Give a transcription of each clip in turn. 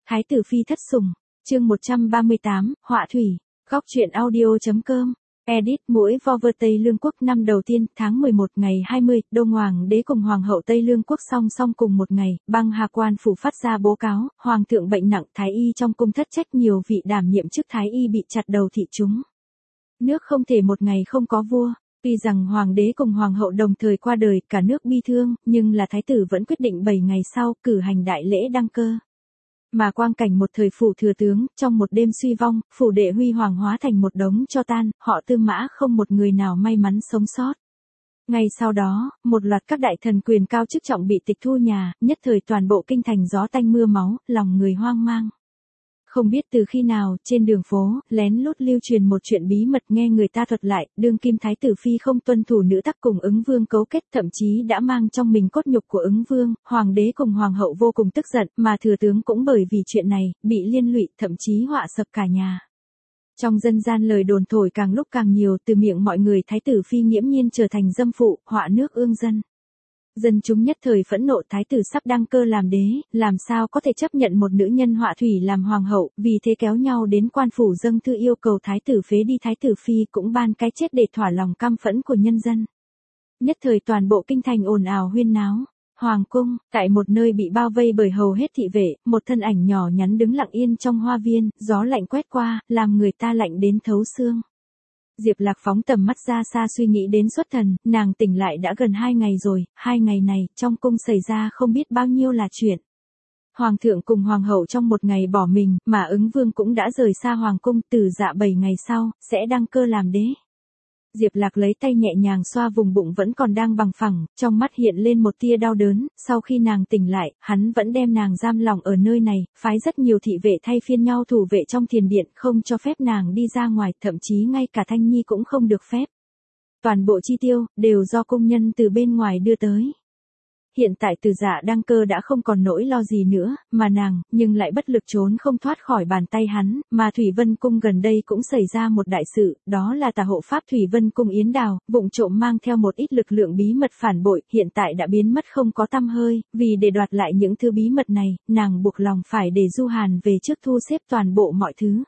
Thái tử phi thất sủng, chương 138, họa thủy, góc truyện audio.com, edit mũi Vover Tây Lương quốc năm đầu tiên, tháng 11 ngày 20, Đông Hoàng đế cùng Hoàng hậu Tây Lương quốc song song cùng một ngày, băng Hà Quan phủ phát ra bố cáo, Hoàng thượng bệnh nặng, Thái y trong cung thất trách nhiều vị đảm nhiệm chức Thái y bị chặt đầu thị chúng. Nước không thể một ngày không có vua. Tuy rằng Hoàng đế cùng Hoàng hậu đồng thời qua đời, cả nước bi thương, nhưng là Thái tử vẫn quyết định 7 ngày sau, cử hành đại lễ đăng cơ. Mà quang cảnh một thời phủ thừa tướng, trong một đêm suy vong, phủ đệ huy hoàng hóa thành một đống tro tan, họ Tư Mã không một người nào may mắn sống sót. Ngay sau đó, một loạt các đại thần quyền cao chức trọng bị tịch thu nhà, nhất thời toàn bộ kinh thành gió tanh mưa máu, lòng người hoang mang. Không biết từ khi nào, trên đường phố, lén lút lưu truyền một chuyện bí mật nghe người ta thuật lại, đương kim thái tử phi không tuân thủ nữ tắc cùng Ứng Vương cấu kết, thậm chí đã mang trong mình cốt nhục của Ứng Vương, Hoàng đế cùng Hoàng hậu vô cùng tức giận, mà thừa tướng cũng bởi vì chuyện này, bị liên lụy, thậm chí họa sập cả nhà. Trong dân gian lời đồn thổi càng lúc càng nhiều, từ miệng mọi người thái tử phi nghiễm nhiên trở thành dâm phụ, họa nước ương dân. Dân chúng nhất thời phẫn nộ, thái tử sắp đăng cơ làm đế, làm sao có thể chấp nhận một nữ nhân họa thủy làm hoàng hậu, vì thế kéo nhau đến quan phủ dâng thư yêu cầu thái tử phế đi thái tử phi, cũng ban cái chết để thỏa lòng căm phẫn của nhân dân. Nhất thời toàn bộ kinh thành ồn ào huyên náo. Hoàng cung, tại một nơi bị bao vây bởi hầu hết thị vệ, một thân ảnh nhỏ nhắn đứng lặng yên trong hoa viên, gió lạnh quét qua, làm người ta lạnh đến thấu xương. Diệp Lạc phóng tầm mắt ra xa suy nghĩ đến xuất thần, nàng tỉnh lại đã gần 2 ngày rồi, 2 ngày này, trong cung xảy ra không biết bao nhiêu là chuyện. Hoàng thượng cùng Hoàng hậu trong một ngày bỏ mình, mà Ứng Vương cũng đã rời xa Hoàng cung, từ dạ 7 ngày sau, sẽ đăng cơ làm đế. Diệp Lạc lấy tay nhẹ nhàng xoa vùng bụng vẫn còn đang bằng phẳng, trong mắt hiện lên một tia đau đớn, sau khi nàng tỉnh lại, hắn vẫn đem nàng giam lỏng ở nơi này, phái rất nhiều thị vệ thay phiên nhau thủ vệ trong thiền điện, không cho phép nàng đi ra ngoài, thậm chí ngay cả Thanh Nhi cũng không được phép. Toàn bộ chi tiêu, đều do công nhân từ bên ngoài đưa tới. Hiện tại Từ Dạ đăng cơ đã không còn nỗi lo gì nữa, mà nàng, nhưng lại bất lực trốn không thoát khỏi bàn tay hắn, mà Thủy Vân Cung gần đây cũng xảy ra một đại sự, đó là tà hộ pháp Thủy Vân Cung Yến Đào, vụng trộm mang theo một ít lực lượng bí mật phản bội, hiện tại đã biến mất không có tăm hơi, vì để đoạt lại những thứ bí mật này, nàng buộc lòng phải để Du Hàn về trước thu xếp toàn bộ mọi thứ.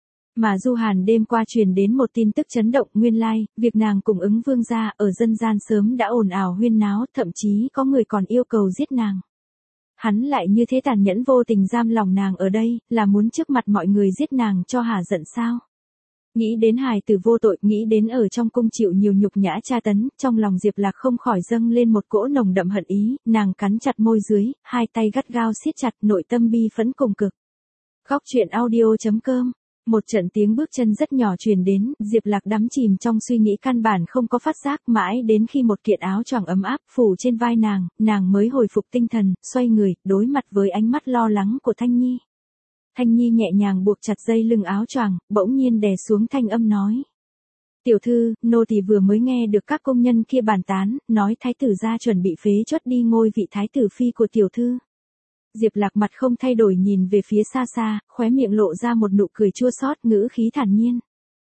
Mà Du Hàn đêm qua truyền đến một tin tức chấn động, nguyên lai, việc nàng cùng Ứng Vương gia ở dân gian sớm đã ồn ào huyên náo, thậm chí có người còn yêu cầu giết nàng. Hắn lại như thế tàn nhẫn vô tình giam lòng nàng ở đây, là muốn trước mặt mọi người giết nàng cho hả giận sao? Nghĩ đến hài tử vô tội, nghĩ đến ở trong cung chịu nhiều nhục nhã tra tấn, trong lòng Diệp Lạc không khỏi dâng lên một cỗ nồng đậm hận ý, nàng cắn chặt môi dưới, hai tay gắt gao siết chặt, nội tâm bi phẫn cùng cực. Góc truyện audio.com. Một trận tiếng bước chân rất nhỏ truyền đến, Diệp Lạc đắm chìm trong suy nghĩ căn bản không có phát giác, mãi đến khi một kiện áo choàng ấm áp phủ trên vai nàng mới hồi phục tinh thần, xoay người, đối mặt với ánh mắt lo lắng của Thanh Nhi. Thanh Nhi nhẹ nhàng buộc chặt dây lưng áo choàng, bỗng nhiên đè xuống thanh âm nói. Tiểu thư, nô tỳ vừa mới nghe được các công nhân kia bàn tán, nói thái tử gia chuẩn bị phế chốt đi ngôi vị thái tử phi của tiểu thư. Diệp Lạc mặt không thay đổi nhìn về phía xa xa, khóe miệng lộ ra một nụ cười chua xót, ngữ khí thản nhiên.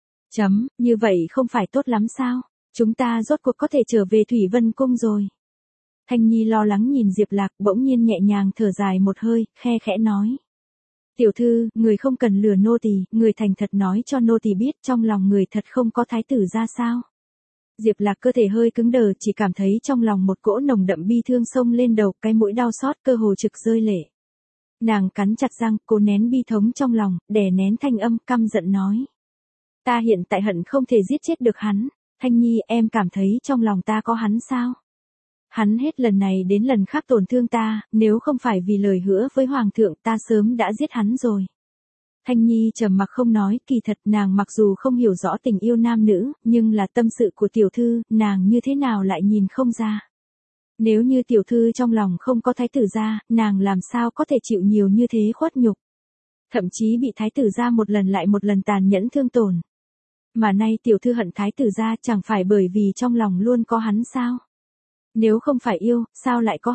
Như vậy không phải tốt lắm sao? Chúng ta rốt cuộc có thể trở về Thủy Vân Cung rồi. Thanh Nhi lo lắng nhìn Diệp Lạc, bỗng nhiên nhẹ nhàng thở dài một hơi, khe khẽ nói. Tiểu thư, người không cần lừa nô tỳ, người thành thật nói cho nô tỳ biết trong lòng người thật không có thái tử ra sao? Diệp Lạc cơ thể hơi cứng đờ, chỉ cảm thấy trong lòng một cỗ nồng đậm bi thương xông lên đầu, cái mũi đau xót cơ hồ trực rơi lệ. Nàng cắn chặt răng, cố nén bi thống trong lòng, đè nén thanh âm, căm giận nói. Ta hiện tại hận không thể giết chết được hắn. Thanh Nhi, em cảm thấy trong lòng ta có hắn sao? Hắn hết lần này đến lần khác tổn thương ta, nếu không phải vì lời hứa với Hoàng thượng ta sớm đã giết hắn rồi. Thanh Nhi trầm mặc không nói, kỳ thật nàng mặc dù không hiểu rõ tình yêu nam nữ, nhưng là tâm sự của tiểu thư, nàng như thế nào lại nhìn không ra. Nếu như tiểu thư trong lòng không có thái tử gia, nàng làm sao có thể chịu nhiều như thế khuất nhục. Thậm chí bị thái tử gia một lần lại một lần tàn nhẫn thương tổn. Mà nay tiểu thư hận thái tử gia chẳng phải bởi vì trong lòng luôn có hắn sao? Nếu không phải yêu, sao lại có hận?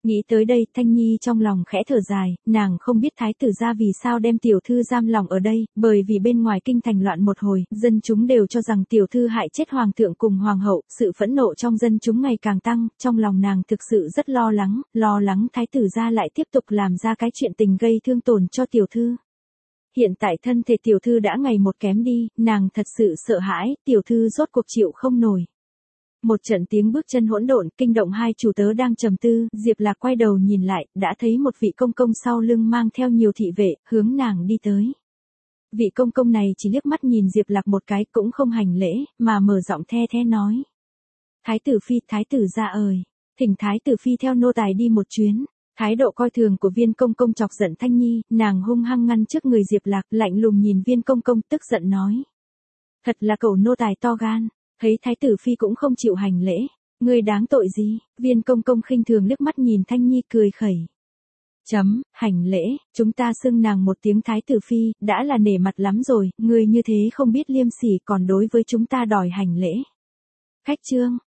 Nghĩ tới đây, Thanh Nhi trong lòng khẽ thở dài, nàng không biết thái tử gia vì sao đem tiểu thư giam lòng ở đây, bởi vì bên ngoài kinh thành loạn một hồi, dân chúng đều cho rằng tiểu thư hại chết hoàng thượng cùng hoàng hậu, sự phẫn nộ trong dân chúng ngày càng tăng, trong lòng nàng thực sự rất lo lắng thái tử gia lại tiếp tục làm ra cái chuyện tình gây thương tổn cho tiểu thư. Hiện tại thân thể tiểu thư đã ngày một kém đi, nàng thật sự sợ hãi, tiểu thư rốt cuộc chịu không nổi. Một trận tiếng bước chân hỗn độn kinh động hai chủ tớ đang trầm tư, Diệp Lạc quay đầu nhìn lại, đã thấy một vị công công sau lưng mang theo nhiều thị vệ, hướng nàng đi tới. Vị công công này chỉ liếc mắt nhìn Diệp Lạc một cái cũng không hành lễ, mà mở giọng the thé nói. Thái tử gia ơi, thỉnh thái tử phi theo nô tài đi một chuyến. Thái độ coi thường của viên công công chọc giận Thanh Nhi, nàng hung hăng ngăn trước người Diệp Lạc, lạnh lùng nhìn viên công công tức giận nói. Thật là cẩu nô tài to gan. Thấy thái tử phi cũng không chịu hành lễ, ngươi đáng tội gì? Viên công công khinh thường liếc mắt nhìn Thanh Nhi cười khẩy. Hành lễ, chúng ta xưng nàng một tiếng thái tử phi, đã là nể mặt lắm rồi, ngươi như thế không biết liêm sỉ còn đối với chúng ta đòi hành lễ. Khách trương,